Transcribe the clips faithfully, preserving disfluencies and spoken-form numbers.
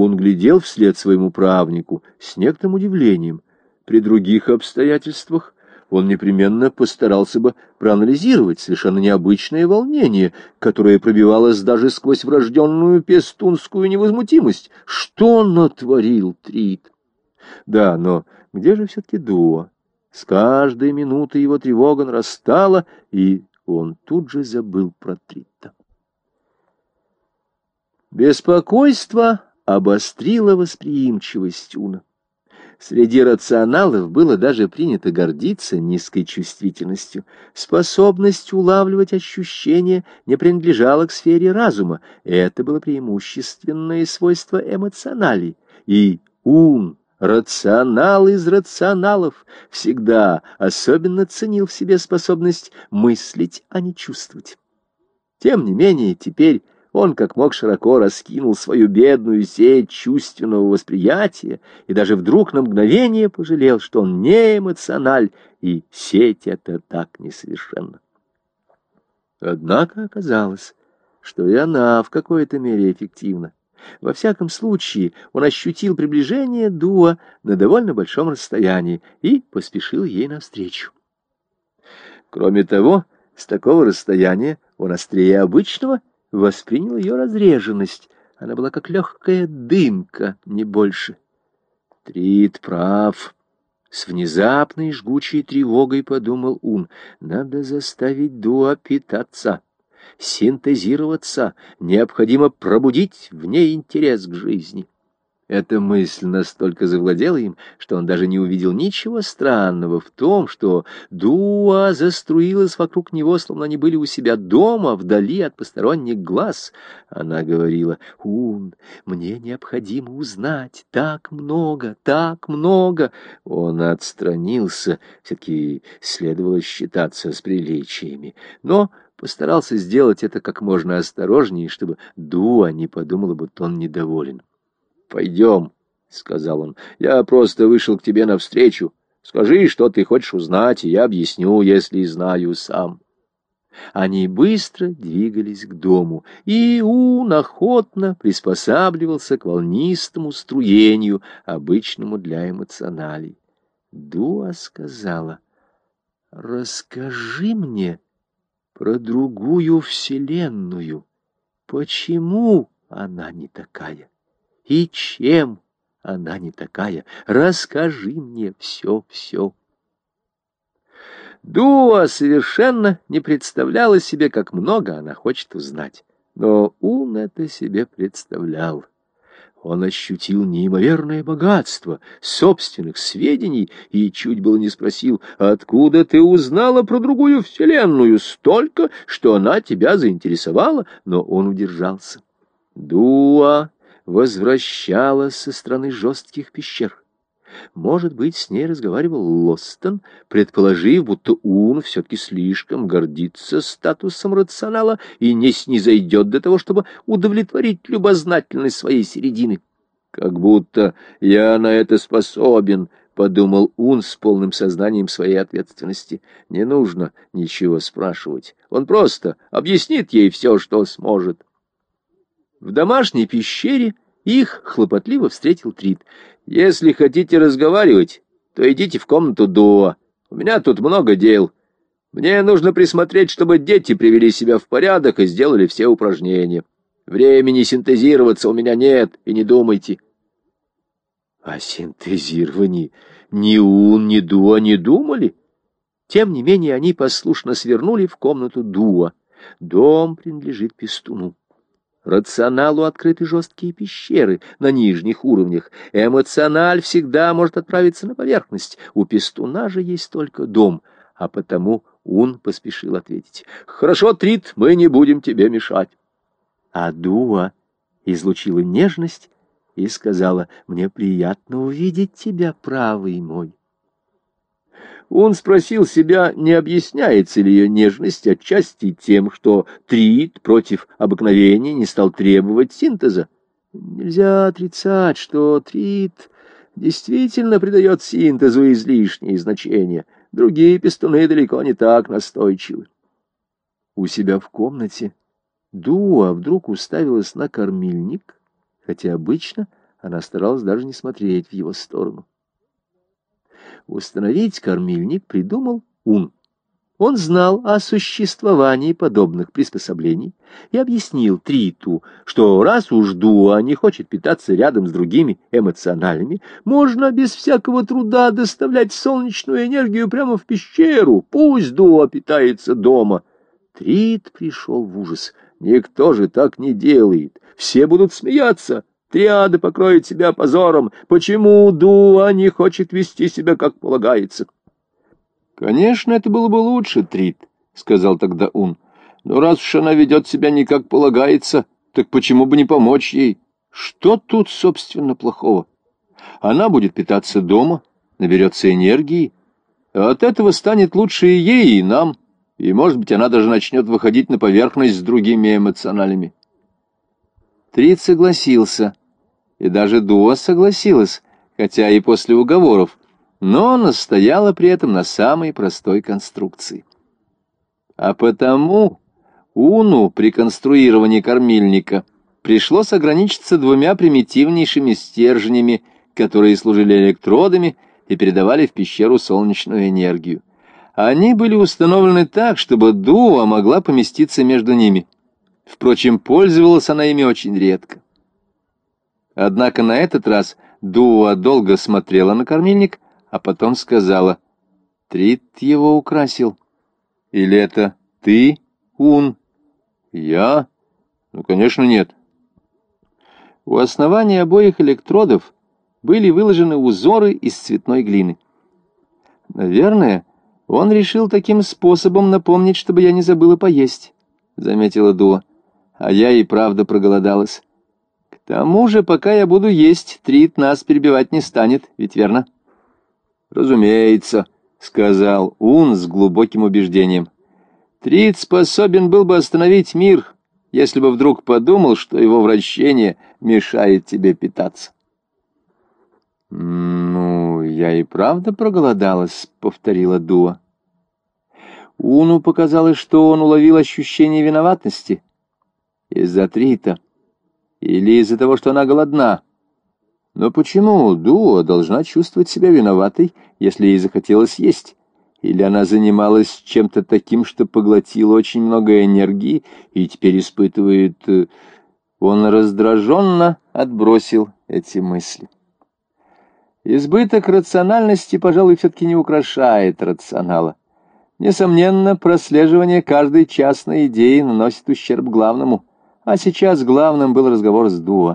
Он глядел вслед своему правнику с некоторым удивлением. При других обстоятельствах он непременно постарался бы проанализировать совершенно необычное волнение, которое пробивалось даже сквозь врожденную пестунскую невозмутимость. Что натворил Трит? Да, но где же все-таки Дуа? С каждой минутой его тревога нарастала, и он тут же забыл про Трита. Беспокойство обострило восприимчивость Уна. Среди рационалов было даже принято гордиться низкой чувствительностью. Способность улавливать ощущения не принадлежала к сфере разума. Это было преимущественное свойство эмоционалей. И ум, рационал из рационалов, всегда особенно ценил в себе способность мыслить, а не чувствовать. Тем не менее, теперь он как мог широко раскинул свою бедную сеть чувственного восприятия и даже вдруг на мгновение пожалел, что он не эмоциональ, и сеть эта так несовершенна. Однако оказалось, что и она в какой-то мере эффективна. Во всяком случае, он ощутил приближение Дуа на довольно большом расстоянии и поспешил ей навстречу. Кроме того, с такого расстояния он острее обычного воспринял ее разреженность. Она была как легкая дымка, не больше. Трит прав. С внезапной жгучей тревогой подумал он: надо заставить Дуа питаться, синтезироваться, необходимо пробудить в ней интерес к жизни. Эта мысль настолько завладела им, что он даже не увидел ничего странного в том, что Дуа заструилась вокруг него, словно они были у себя дома, вдали от посторонних глаз. Она говорила: «Ун, мне необходимо узнать так много, так много». Он отстранился, все-таки следовало считаться с приличиями, но постарался сделать это как можно осторожнее, чтобы Дуа не подумала, будто он недоволен. «Пойдем», — сказал он, — «я просто вышел к тебе навстречу. Скажи, что ты хочешь узнать, и я объясню, если знаю сам». Они быстро двигались к дому, и Ун охотно приспосабливался к волнистому струению, обычному для эмоционалей. Дуа сказала: «Расскажи мне про другую вселенную. Почему она не такая? И чем она не такая? Расскажи мне все-все». Дуа совершенно не представляла себе, как много она хочет узнать. Но Ун это себе представлял. Он ощутил неимоверное богатство собственных сведений и чуть было не спросил: «Откуда ты узнала про другую вселенную столько, что она тебя заинтересовала?» Но он удержался. Дуа возвращалась со стороны жестких пещер. Может быть, с ней разговаривал Лостон, предположив, будто Ун все-таки слишком гордится статусом рационала и не снизойдет до того, чтобы удовлетворить любознательность своей середины. «Как будто я на это способен», — подумал Ун с полным сознанием своей ответственности. «Не нужно ничего спрашивать. Он просто объяснит ей все, что сможет». В домашней пещере их хлопотливо встретил Трит. «Если хотите разговаривать, то идите в комнату Дуа. У меня тут много дел. Мне нужно присмотреть, чтобы дети привели себя в порядок и сделали все упражнения. Времени синтезироваться у меня нет, и не думайте». О синтезировании ни Ун, ни Дуа не думали. Тем не менее, они послушно свернули в комнату Дуа. Дом принадлежит пестуну. Рационалу открыты жесткие пещеры на нижних уровнях. Эмоциональ всегда может отправиться на поверхность. У пестуна же есть только дом, а потому Ун поспешил ответить: «Хорошо, Трит, мы не будем тебе мешать». А Дуа излучила нежность и сказала: «Мне приятно увидеть тебя, правый мой». Он спросил себя, не объясняется ли ее нежность отчасти тем, что Трит против обыкновения не стал требовать синтеза. Нельзя отрицать, что Трит действительно придает синтезу излишнее значение. Другие пестуны далеко не так настойчивы. У себя в комнате Дуа вдруг уставилась на кормильник, хотя обычно Она старалась даже не смотреть в его сторону. Установить кормильник придумал Ун. Он знал о существовании подобных приспособлений и объяснил Триту, что раз уж Дуа не хочет питаться рядом с другими эмоциональными, можно без всякого труда доставлять солнечную энергию прямо в пещеру, пусть Дуа питается дома. Трит пришел в ужас. Никто же так не делает, все будут смеяться. Триада покроет себя позором. Почему Дуа не хочет вести себя, как полагается? «Конечно, это было бы лучше, Трит», — сказал тогда Ун. «Но раз уж она ведет себя не как полагается, так почему бы не помочь ей? Что тут, собственно, плохого? Она будет питаться дома, наберется энергии, а от этого станет лучше и ей, и нам, и, может быть, она даже начнет выходить на поверхность с другими эмоциональными». Трит согласился, и даже Дуа согласилась, хотя и после уговоров, но настояла при этом на самой простой конструкции. А потому Уну при конструировании кормильника пришлось ограничиться двумя примитивнейшими стержнями, которые служили электродами и передавали в пещеру солнечную энергию. Они были установлены так, чтобы Дуа могла поместиться между ними. Впрочем, пользовалась она ими очень редко. Однако на этот раз Дуа долго смотрела на кормильник, а потом сказала: «Трит его украсил. Или это ты, Ун?» «Я? Ну, конечно, нет». У основания обоих электродов были выложены узоры из цветной глины. «Наверное, он решил таким способом напомнить, чтобы я не забыла поесть», — заметила Дуа. «А я и правда проголодалась. К тому же, пока я буду есть, Трит нас перебивать не станет, ведь верно?» «Разумеется», — сказал Ун с глубоким убеждением. «Трит способен был бы остановить мир, если бы вдруг подумал, что его вращение мешает тебе питаться». «Ну, я и правда проголодалась», — повторила Дуа. Уну показалось, что он уловил ощущение виноватости из-за Трита или из-за того, что она голодна. Но почему Дуа должна чувствовать себя виноватой, если ей захотелось есть? Или она занималась чем-то таким, что поглотила очень много энергии и теперь испытывает... Он раздраженно отбросил эти мысли. Избыток рациональности, пожалуй, все-таки не украшает рационала. Несомненно, прослеживание каждой частной идеи наносит ущерб главному, а сейчас главным был разговор с Дуа.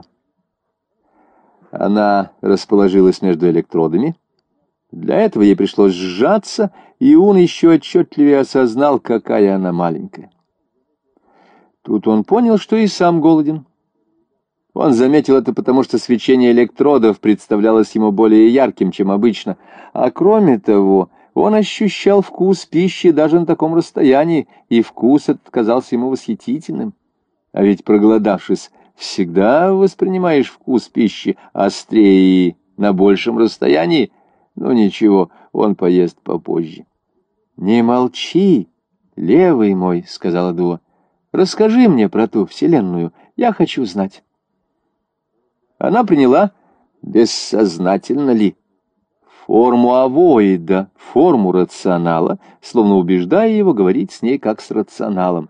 Она расположилась между электродами. Для этого ей пришлось сжаться, и он еще отчетливее осознал, какая она маленькая. Тут он понял, что и сам голоден. Он заметил это потому, что свечение электродов представлялось ему более ярким, чем обычно, а кроме того, он ощущал вкус пищи даже на таком расстоянии, и вкус этот казался ему восхитительным. А ведь, проголодавшись, всегда воспринимаешь вкус пищи острее и на большем расстоянии. Ну ничего, он поест попозже. «Не молчи, левый мой», — сказала Дуа. «Расскажи мне про ту вселенную, я хочу знать». Она приняла, бессознательно ли, форму авоида, форму рационала, словно убеждая его говорить с ней как с рационалом.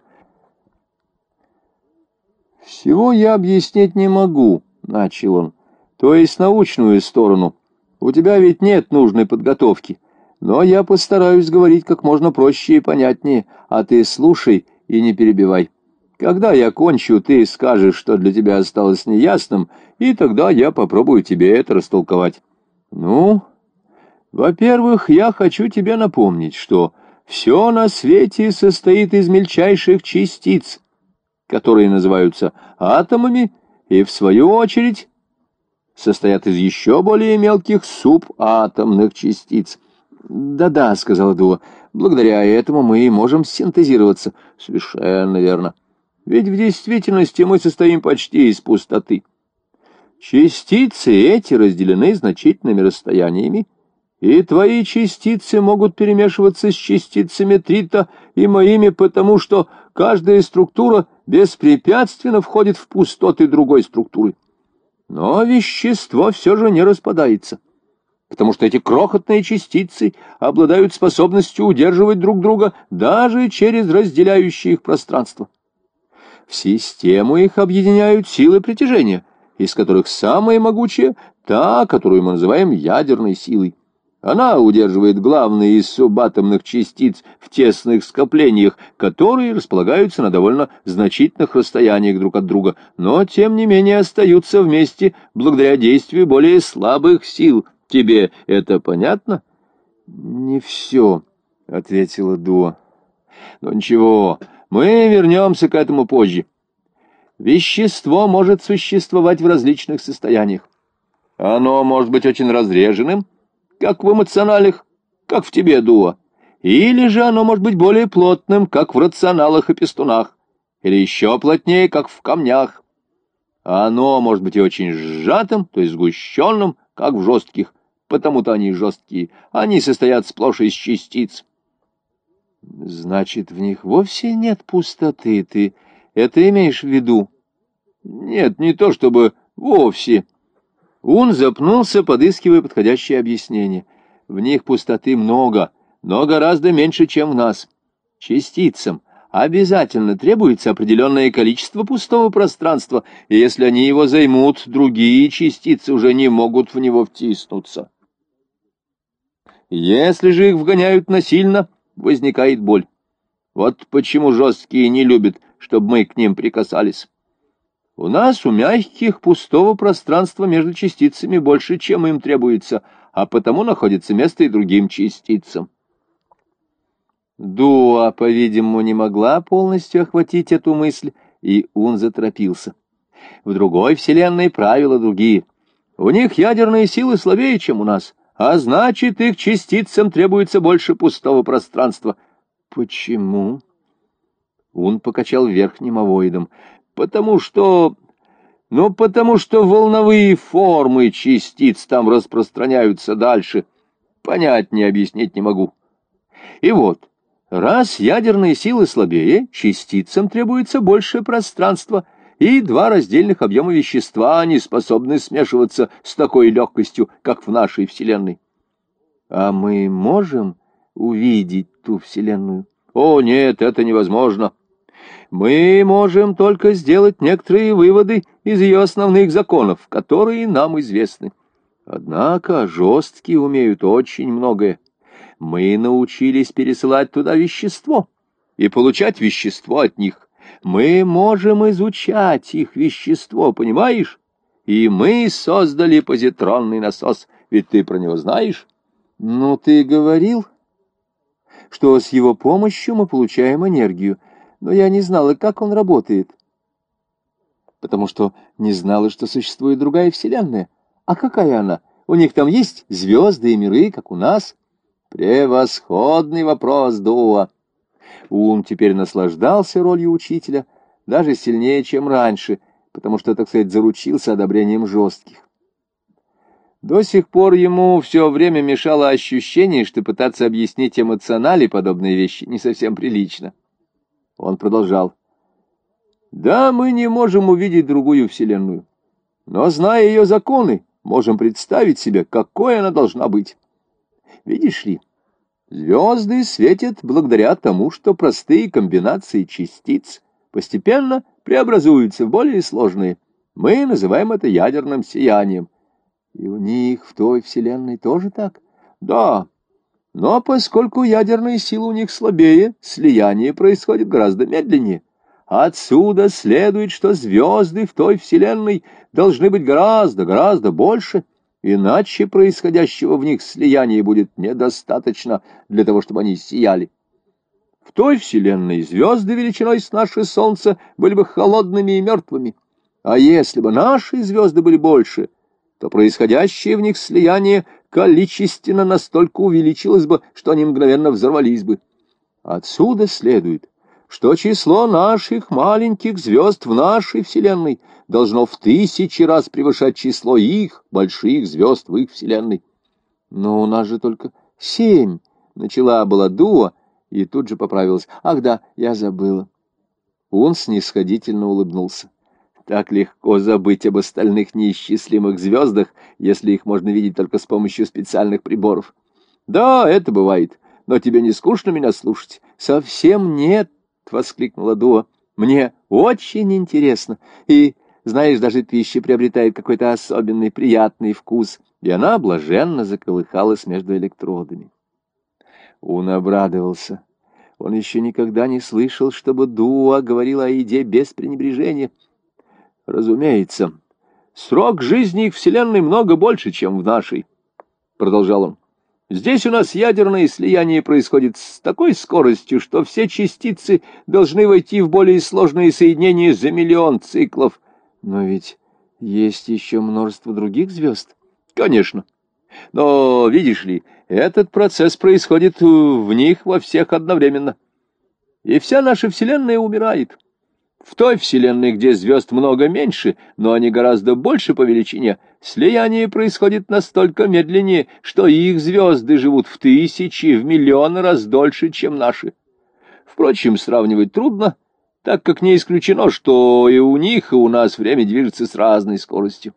«Всего я объяснить не могу», — начал он, — «то есть научную сторону. У тебя ведь нет нужной подготовки, но я постараюсь говорить как можно проще и понятнее, а ты слушай и не перебивай. Когда я кончу, ты скажешь, что для тебя осталось неясным, и тогда я попробую тебе это растолковать. Ну, во-первых, я хочу тебе напомнить, что все на свете состоит из мельчайших частиц, которые называются атомами, и, в свою очередь, состоят из еще более мелких субатомных частиц. «Да-да», — сказала Дуа, — «благодаря этому мы и можем синтезироваться». «Совершенно верно. Ведь в действительности мы состоим почти из пустоты. Частицы эти разделены значительными расстояниями, и твои частицы могут перемешиваться с частицами Трита и моими, потому что каждая структура беспрепятственно входит в пустоты другой структуры. Но вещество все же не распадается, потому что эти крохотные частицы обладают способностью удерживать друг друга даже через разделяющие их пространство. В систему их объединяют силы притяжения, из которых самая могучая — та, которую мы называем ядерной силой. Она удерживает главные из субатомных частиц в тесных скоплениях, которые располагаются на довольно значительных расстояниях друг от друга, но, тем не менее, остаются вместе благодаря действию более слабых сил. Тебе это понятно? — Не все, — ответила Дуа. — Но ничего, мы вернемся к этому позже. Вещество может существовать в различных состояниях. Оно может быть очень разреженным, как в эмоционалях, как в тебе, Дуа. Или же оно может быть более плотным, как в рационалах и пестунах, или еще плотнее, как в камнях. Оно может быть и очень сжатым, то есть сгущенным, как в жестких, потому-то они жесткие, они состоят сплошь из частиц. Значит, в них вовсе нет пустоты, ты это имеешь в виду? Нет, не то чтобы вовсе. Он запнулся, подыскивая подходящее объяснение. В них пустоты много, но гораздо меньше, чем в нас. Частицам обязательно требуется определенное количество пустого пространства, и если они его займут, другие частицы уже не могут в него втиснуться. Если же их вгоняют насильно, возникает боль. Вот почему жесткие не любят, чтобы мы к ним прикасались. У нас, у мягких, пустого пространства между частицами больше, чем им требуется, а потому находится место и другим частицам. Дуа, по-видимому, не могла полностью охватить эту мысль, и он заторопился. В другой вселенной правила другие. У них ядерные силы слабее, чем у нас, а значит, их частицам требуется больше пустого пространства. Почему? Он покачал верхним овоидом. Потому что... Ну, потому что волновые формы частиц там распространяются дальше. Понять не объяснить не могу. И вот, раз ядерные силы слабее, частицам требуется больше пространства, и два раздельных объема вещества не способны смешиваться с такой легкостью, как в нашей Вселенной. А мы можем увидеть ту Вселенную? О, нет, это невозможно. Мы можем только сделать некоторые выводы из ее основных законов, которые нам известны. Однако жесткие умеют очень многое. Мы научились пересылать туда вещество и получать вещество от них. Мы можем изучать их вещество, понимаешь? И мы создали позитронный насос, ведь ты про него знаешь? Ну, ты говорил, что с его помощью мы получаем энергию, но я не знала, как он работает, потому что не знала, что существует другая вселенная. А какая она? У них там есть звезды и миры, как у нас? Превосходный вопрос, Дуа. Он теперь наслаждался ролью учителя, даже сильнее, чем раньше, потому что, так сказать, заручился одобрением жестких. До сих пор ему все время мешало ощущение, что пытаться объяснить эмоционали подобные вещи не совсем прилично. Он продолжал. Да, мы не можем увидеть другую вселенную, но, зная ее законы, можем представить себе, какой она должна быть. Видишь ли, звезды светят благодаря тому, что простые комбинации частиц постепенно преобразуются в более сложные. Мы называем это ядерным сиянием. И у них в той вселенной тоже так? Да. Но поскольку ядерные силы у них слабее, слияние происходит гораздо медленнее. Отсюда следует, что звезды в той вселенной должны быть гораздо, гораздо больше, иначе происходящего в них слияния будет недостаточно для того, чтобы они сияли. В той вселенной звезды величиной с наше Солнце были бы холодными и мертвыми, а если бы наши звезды были больше, то происходящее в них слияние количественно настолько увеличилось бы, что они мгновенно взорвались бы. Отсюда следует, что число наших маленьких звезд в нашей Вселенной должно в тысячи раз превышать число их, больших звезд в их Вселенной. Но у нас же только семь, начала была Дуа, и тут же поправилась. Ах да, я забыла. Он снисходительно улыбнулся. Так легко забыть об остальных неисчислимых звездах, если их можно видеть только с помощью специальных приборов. Да, это бывает, но тебе не скучно меня слушать? Совсем нет, — воскликнула Дуа. Мне очень интересно, и, знаешь, даже пища приобретает какой-то особенный приятный вкус, и она блаженно заколыхалась между электродами. Он обрадовался. Он еще никогда не слышал, чтобы Дуа говорила о еде без пренебрежения. Разумеется, срок жизни их Вселенной много больше, чем в нашей, — продолжал он. Здесь у нас ядерное слияние происходит с такой скоростью, что все частицы должны войти в более сложные соединения за миллион циклов. Но ведь есть еще множество других звезд. Конечно. Но, видишь ли, этот процесс происходит в них во всех одновременно. И вся наша Вселенная умирает. В той Вселенной, где звезд много меньше, но они гораздо больше по величине, слияние происходит настолько медленнее, что их звезды живут в тысячи, в миллионы раз дольше, чем наши. Впрочем, сравнивать трудно, так как не исключено, что и у них, и у нас время движется с разной скоростью.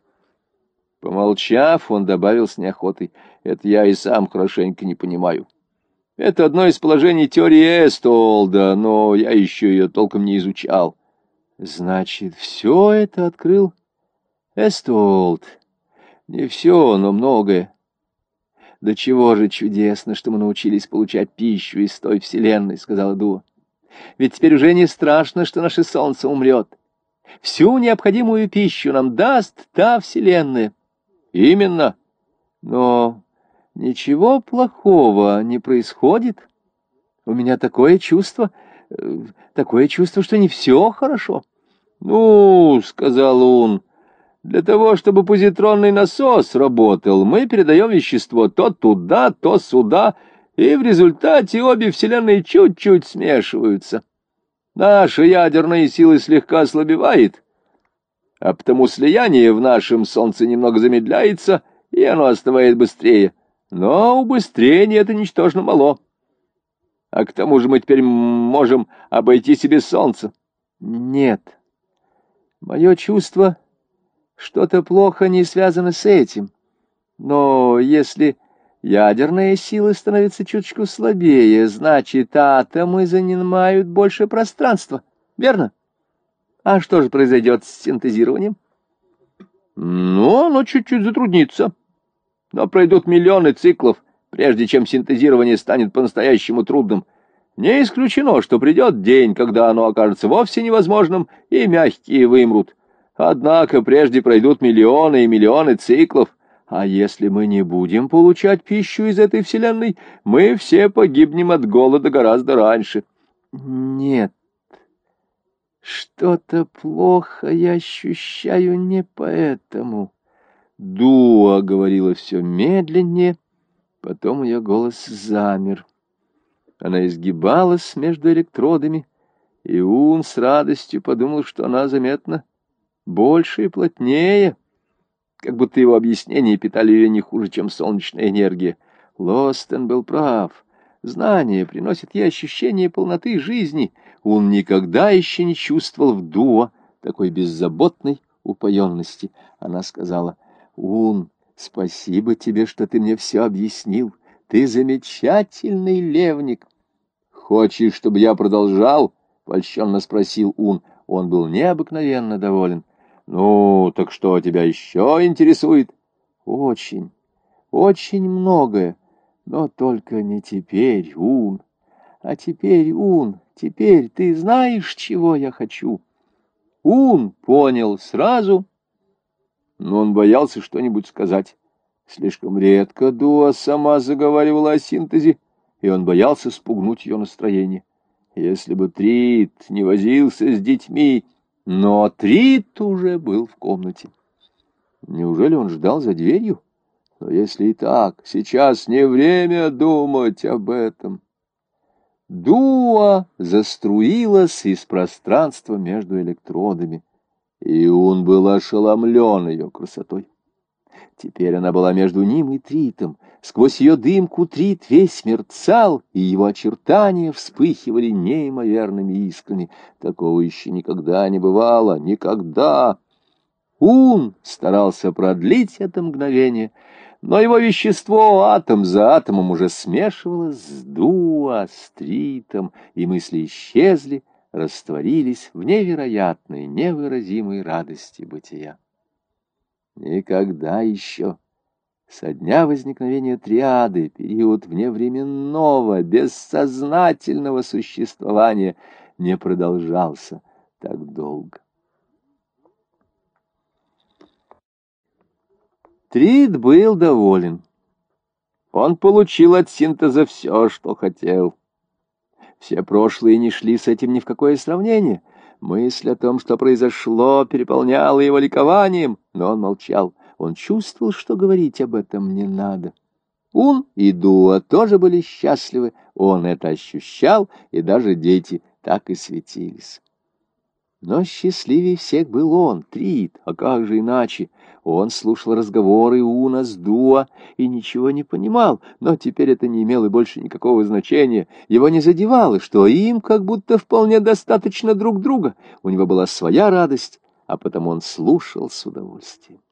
Помолчав, он добавил с неохотой: «Это я и сам хорошенько не понимаю. Это одно из положений теории Эстолда, но я еще ее толком не изучал». Значит, все это открыл Эстолд. Не все, но многое. Да чего же чудесно, что мы научились получать пищу из той вселенной, — сказала Дуа. Ведь теперь уже не страшно, что наше солнце умрет. Всю необходимую пищу нам даст та вселенная. Именно. Но ничего плохого не происходит. У меня такое чувство, э, такое чувство, что не все хорошо. «Ну, — сказал он, — для того, чтобы позитронный насос работал, мы передаем вещество то туда, то сюда, и в результате обе вселенные чуть-чуть смешиваются. Наша ядерная сила слегка ослабевает, а потому слияние в нашем Солнце немного замедляется, и оно остывает быстрее. Но убыстрение это ничтожно мало. А к тому же мы теперь можем обойти себе Солнце». «Нет. Мое чувство, что-то плохо не связано с этим. Но если ядерные силы становятся чуточку слабее, значит, атомы занимают больше пространства, верно? А что же произойдет с синтезированием?» «Ну, оно чуть-чуть затруднится. Но пройдут миллионы циклов, прежде чем синтезирование станет по-настоящему трудным. Не исключено, что придет день, когда оно окажется вовсе невозможным, и мягкие вымрут. Однако прежде пройдут миллионы и миллионы циклов, а если мы не будем получать пищу из этой вселенной, мы все погибнем от голода гораздо раньше». «Нет, что-то плохо я ощущаю не поэтому». Дуа говорила все медленнее, потом ее голос замер. Она изгибалась между электродами, и Ун с радостью подумал, что она заметно больше и плотнее, как будто его объяснения питали ее не хуже, чем солнечная энергия. Лостен был прав. Знание приносит ей ощущение полноты жизни. Он никогда еще не чувствовал в Дуа такой беззаботной упоенности. Она сказала: «Ун, спасибо тебе, что ты мне все объяснил. Ты замечательный левник». «Хочешь, чтобы я продолжал?» — польщенно спросил Ун. Он был необыкновенно доволен. «Ну, так что тебя еще интересует?» «Очень, очень многое, но только не теперь, Ун. А теперь, Ун, теперь ты знаешь, чего я хочу?» Ун понял сразу, но он боялся что-нибудь сказать. Слишком редко Дуа сама заговаривала о синтезе, и он боялся спугнуть ее настроение. Если бы Трит не возился с детьми, но Трит уже был в комнате. Неужели он ждал за дверью? Но если и так, сейчас не время думать об этом. Дуа заструилась из пространства между электродами, и он был ошеломлен ее красотой. Теперь она была между ним и Тритом. Сквозь ее дымку Трит весь мерцал, и его очертания вспыхивали неимоверными искрами. Такого еще никогда не бывало, никогда. Ун старался продлить это мгновение, но его вещество атом за атомом уже смешивалось с дуа, с Тритом, и мысли исчезли, растворились в невероятной, невыразимой радости бытия. Никогда еще, со дня возникновения триады, период вневременного, бессознательного существования не продолжался так долго. Трид был доволен. Он получил от синтеза все, что хотел. Все прошлые не шли с этим ни в какое сравнение. Мысль о том, что произошло, переполняла его ликованием, но он молчал. Он чувствовал, что говорить об этом не надо. Ун и Дуа тоже были счастливы, он это ощущал, и даже дети так и светились. Но счастливее всех был он, Трид, а как же иначе? Он слушал разговоры Уна с Дуа и ничего не понимал, но теперь это не имело больше никакого значения. Его не задевало, что им как будто вполне достаточно друг друга. У него была своя радость, а потому он слушал с удовольствием.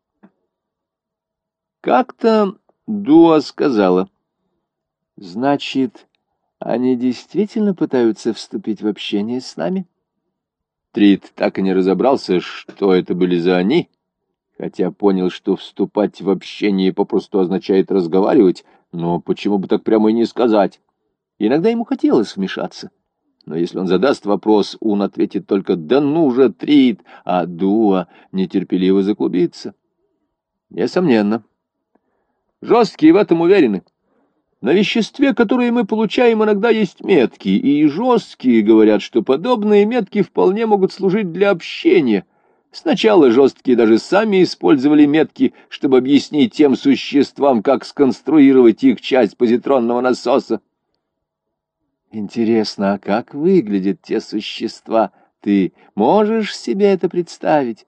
Как-то Дуа сказала: «Значит, они действительно пытаются вступить в общение с нами?» Трид так и не разобрался, что это были за «они», хотя понял, что вступать в общение попросту означает разговаривать, но почему бы так прямо и не сказать? Иногда ему хотелось вмешаться, но если он задаст вопрос, он ответит только «да ну же, Трид», а Дуа нетерпеливо заклубится. Несомненно. Жесткие в этом уверены. На веществе, которое мы получаем, иногда есть метки, и жесткие говорят, что подобные метки вполне могут служить для общения. Сначала жесткие даже сами использовали метки, чтобы объяснить тем существам, как сконструировать их часть позитронного насоса. Интересно, а как выглядят те существа? Ты можешь себе это представить?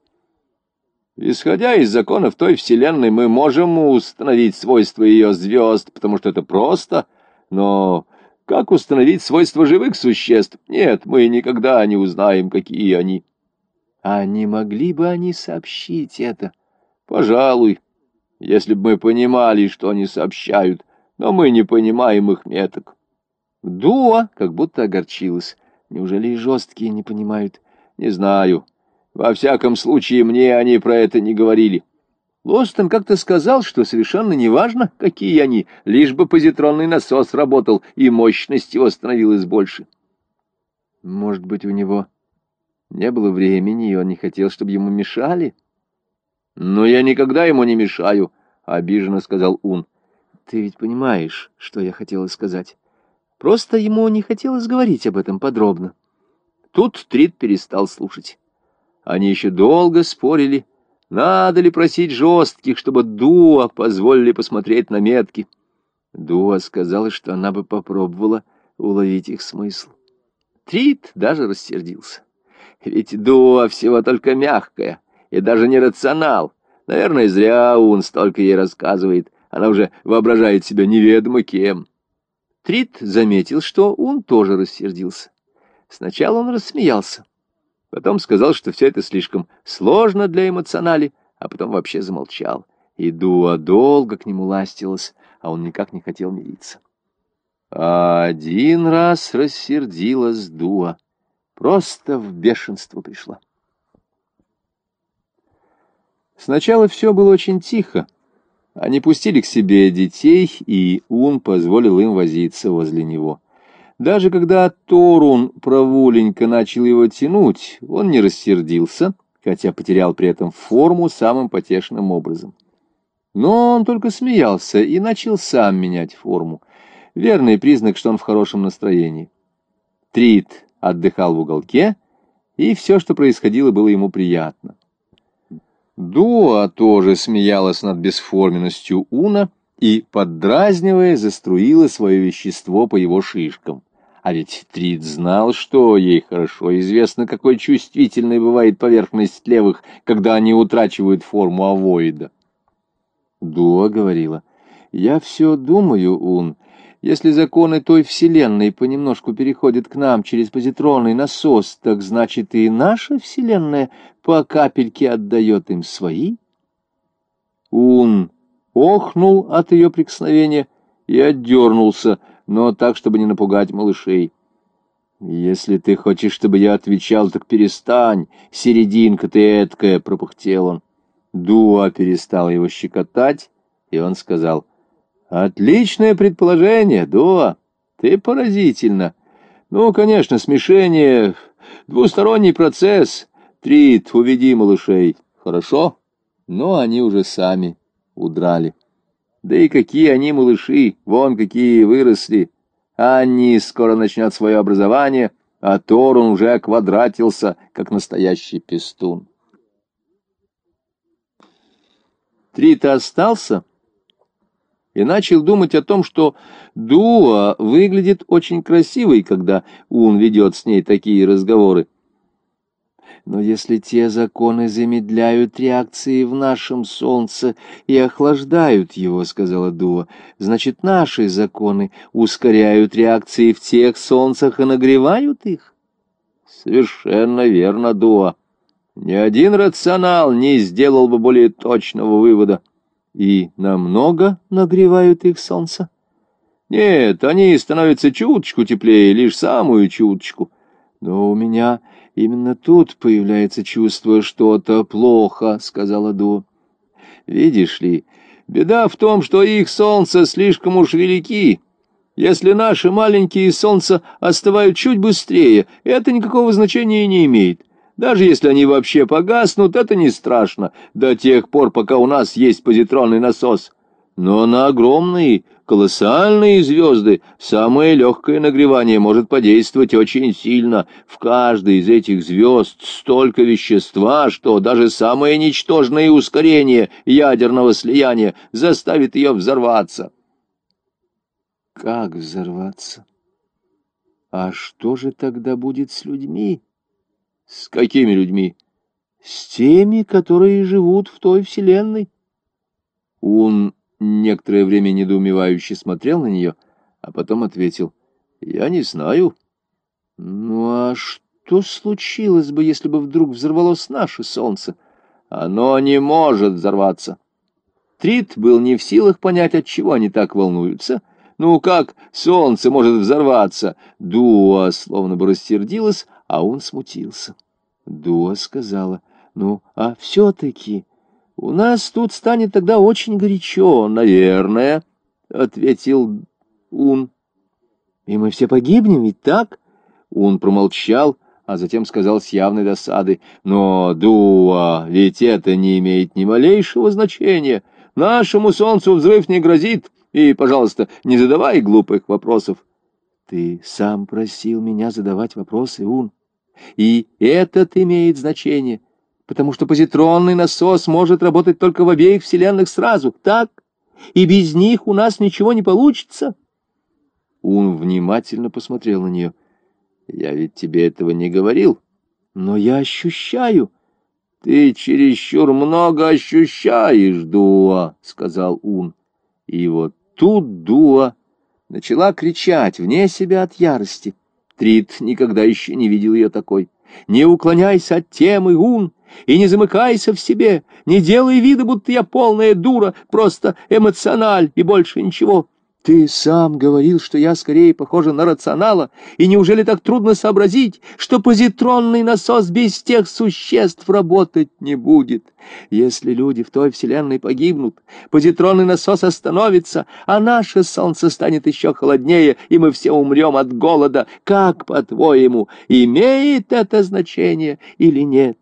Исходя из законов той вселенной, мы можем установить свойства ее звезд, потому что это просто, но как установить свойства живых существ? Нет, мы никогда не узнаем, какие они. А не могли бы они сообщить это? Пожалуй, если бы мы понимали, что они сообщают, но мы не понимаем их меток. Дуа как будто огорчилась. Неужели и жесткие не понимают? Не знаю. Во всяком случае, мне они про это не говорили. Лостон как-то сказал, что совершенно неважно, какие они, лишь бы позитронный насос работал, и мощность его становилась больше. Может быть, у него не было времени, и он не хотел, чтобы ему мешали? Но я никогда ему не мешаю, — обиженно сказал Ун. Ты ведь понимаешь, что я хотела сказать. Просто ему не хотелось говорить об этом подробно. Тут Трид перестал слушать. Они еще долго спорили, надо ли просить жестких, чтобы Дуа позволили посмотреть на метки. Дуа сказала, что она бы попробовала уловить их смысл. Трид даже рассердился. Ведь Дуа всего только мягкая и даже не рационал. Наверное, зря он столько ей рассказывает. Она уже воображает себя неведомо кем. Трид заметил, что он тоже рассердился. Сначала он рассмеялся. Потом сказал, что все это слишком сложно для эмоционали, а потом вообще замолчал. И Дуа долго к нему ластилась, а он никак не хотел мириться. А один раз рассердилась Дуа. Просто в бешенство пришла. Сначала все было очень тихо. Они пустили к себе детей, и Ун позволил им возиться возле него. Даже когда Торун проволенько начал его тянуть, он не рассердился, хотя потерял при этом форму самым потешным образом. Но он только смеялся и начал сам менять форму. Верный признак, что он в хорошем настроении. Трид отдыхал в уголке, и все, что происходило, было ему приятно. Дуа тоже смеялась над бесформенностью Уна и, поддразнивая, заструила свое вещество по его шишкам. А ведь Трид знал, что ей хорошо известно, какой чувствительной бывает поверхность левых, когда они утрачивают форму овоида. Дуа говорила: «Я все думаю, Ун, если законы той вселенной понемножку переходят к нам через позитронный насос, так значит и наша вселенная по капельке отдает им свои». Ун охнул от ее прикосновения и отдернулся, но так, чтобы не напугать малышей. «Если ты хочешь, чтобы я отвечал, так перестань, серединка ты эткая», — пропыхтел он. Дуа перестал его щекотать, и он сказал: «Отличное предположение, Дуа, ты поразительно. Ну, конечно, смешение, двусторонний процесс. Трит, уведи малышей, хорошо?» Но они уже сами удрали. Да и какие они малыши, вон какие выросли. Анни скоро начнет свое образование, а Торун уже оквадратился, как настоящий пестун. Трит остался и начал думать о том, что Дуа выглядит очень красивой, когда Ун ведет с ней такие разговоры. Но если те законы замедляют реакции в нашем Солнце и охлаждают его, — сказала Дуа, — значит, наши законы ускоряют реакции в тех Солнцах и нагревают их? Совершенно верно, Дуа. Ни один рационал не сделал бы более точного вывода. И намного нагревают их Солнце? Нет, они становятся чуточку теплее, лишь самую чуточку. Но у меня именно тут появляется чувство, что-то плохо, — сказала Дуа. Видишь ли, беда в том, что их солнца слишком уж велики. Если наши маленькие солнца остывают чуть быстрее, это никакого значения не имеет. Даже если они вообще погаснут, это не страшно, до тех пор, пока у нас есть позитронный насос. Но на огромные, колоссальные звезды самое легкое нагревание может подействовать очень сильно. В каждой из этих звезд столько вещества, что даже самое ничтожное ускорение ядерного слияния заставит ее взорваться. Как взорваться? А что же тогда будет с людьми? С какими людьми? С теми, которые живут в той вселенной. Он некоторое время недоумевающе смотрел на нее, а потом ответил: «Я не знаю». «Ну а что случилось бы, если бы вдруг взорвалось наше солнце?» «Оно не может взорваться». Трит был не в силах понять, от чего они так волнуются. «Ну как солнце может взорваться?» Дуа словно бы рассердилась, а он смутился. Дуа сказала: «Ну, а все-таки у нас тут станет тогда очень горячо». «Наверное», — ответил Ун. «И мы все погибнем, ведь так?» Ун промолчал, а затем сказал с явной досадой: «Но, Дуа, ведь это не имеет ни малейшего значения. Нашему солнцу взрыв не грозит, и, пожалуйста, не задавай глупых вопросов». «Ты сам просил меня задавать вопросы, Ун. И этот имеет значение, потому что позитронный насос может работать только в обеих вселенных сразу, так? И без них у нас ничего не получится». Ун внимательно посмотрел на нее. «Я ведь тебе этого не говорил, но я ощущаю». «Ты чересчур много ощущаешь, Дуа», — сказал Ун. И вот тут Дуа начала кричать вне себя от ярости. Трит никогда еще не видел ее такой. «Не уклоняйся от темы, Ун, и не замыкайся в себе, не делай вида, будто я полная дура, просто эмоциональ и больше ничего. Ты сам говорил, что я скорее похожа на рационала, и неужели так трудно сообразить, что позитронный насос без тех существ работать не будет? Если люди в той вселенной погибнут, позитронный насос остановится, а наше солнце станет еще холоднее, и мы все умрем от голода. Как, по-твоему, имеет это значение или нет?»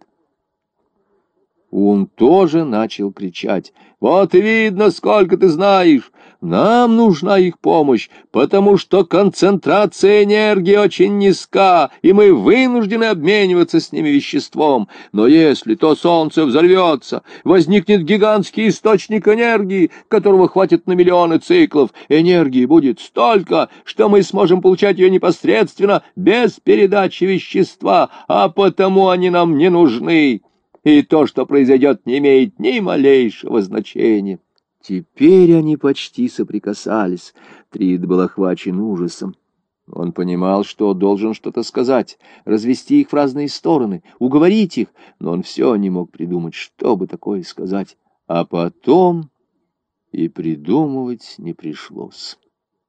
Он тоже начал кричать: «Вот и видно, сколько ты знаешь! Нам нужна их помощь, потому что концентрация энергии очень низка, и мы вынуждены обмениваться с ними веществом. Но если то солнце взорвется, возникнет гигантский источник энергии, которого хватит на миллионы циклов. Энергии будет столько, что мы сможем получать ее непосредственно, без передачи вещества, а потому они нам не нужны. И то, что произойдет, не имеет ни малейшего значения». Теперь они почти соприкасались. Трид был охвачен ужасом. Он понимал, что должен что-то сказать, развести их в разные стороны, уговорить их, но он все не мог придумать, что бы такое сказать. А потом и придумывать не пришлось.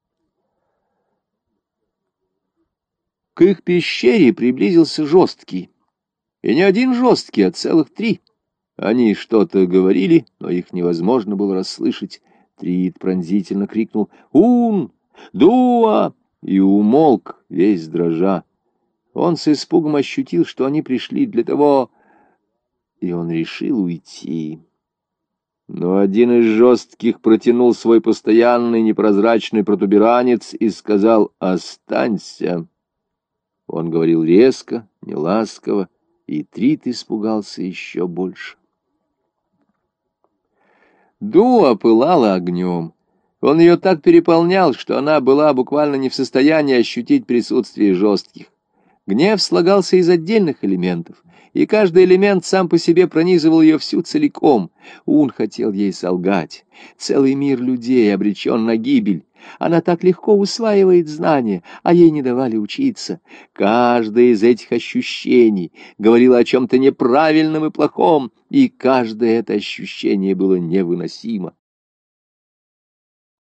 К их пещере приблизился Жесткий. И не один Жесткий, а целых три. Они что-то говорили, но их невозможно было расслышать. Трид пронзительно крикнул «Ун! Дуа!» и умолк, весь дрожа. Он с испугом ощутил, что они пришли для того, и он решил уйти. Но один из Жестких протянул свой постоянный непрозрачный протуберанец и сказал «Останься». Он говорил резко, неласково, и Трид испугался еще больше. Дуа пылала огнем. Он ее так переполнял, что она была буквально не в состоянии ощутить присутствие Жестких. Гнев слагался из отдельных элементов, и каждый элемент сам по себе пронизывал ее всю целиком. Ун хотел ей солгать. Целый мир людей обречен на гибель. Она так легко усваивает знания, а ей не давали учиться. Каждое из этих ощущений говорило о чем-то неправильном и плохом, и каждое это ощущение было невыносимо.